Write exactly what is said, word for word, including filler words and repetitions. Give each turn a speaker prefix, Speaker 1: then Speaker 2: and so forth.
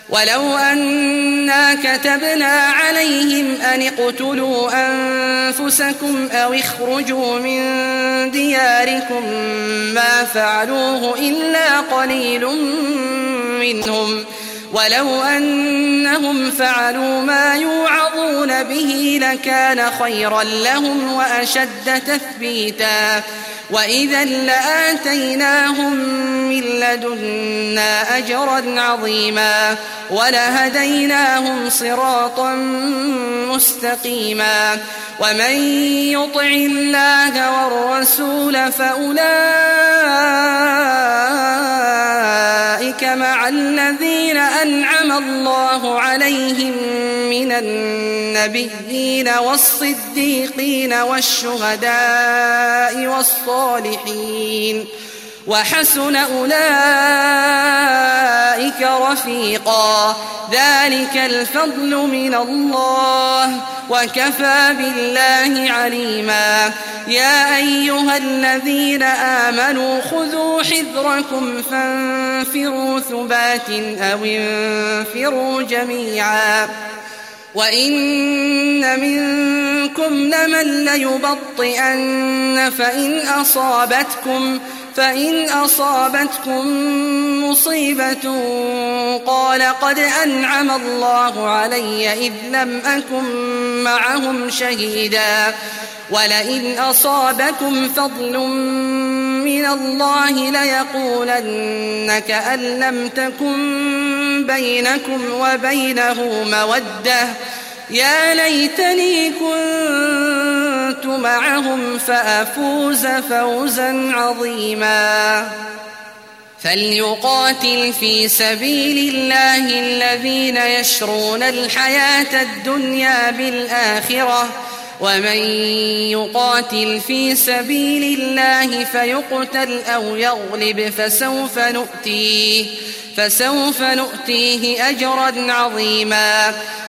Speaker 1: ولو أنا كتبنا عليهم أن اقتلوا أنفسكم أو اخرجوا من دياركم ما فعلوه إلا قليل منهم ولو أنهم فعلوا ما يوعظون به لكان خيرا لهم وأشد تثبيتا وإذا لآتيناهم من لدنا أجرا عظيما ولهديناهم صراطا مستقيما ومن يطع الله والرسول فأولئك مع الذين أنعم الله عليهم من النبيين والصديقين والشهداء والصالحين وحسن أولئك رفيقا ذلك الفضل من الله وكفى بالله عليما يا أيها الذين آمنوا خذوا حذركم فانفروا ثبات أو انفروا جميعا وإن منكم لمن ليبطئن فإن أصابتكم فإن أصابتكم مصيبة قال قد أنعم الله علي إذ لم أكن معهم شهيدا ولئن أصابكم فضل من الله ليقولن كأن لم تكن بينكم وبينه مودة يا ليتني كنت معهم فأفوز فوزا عظيما فليقاتل في سبيل الله الذين يشرون الحياة الدنيا بالآخرة ومن يقاتل في سبيل الله فيقتل أو يغلب فسوف نؤتيه, فسوف نؤتيه أجرا عظيما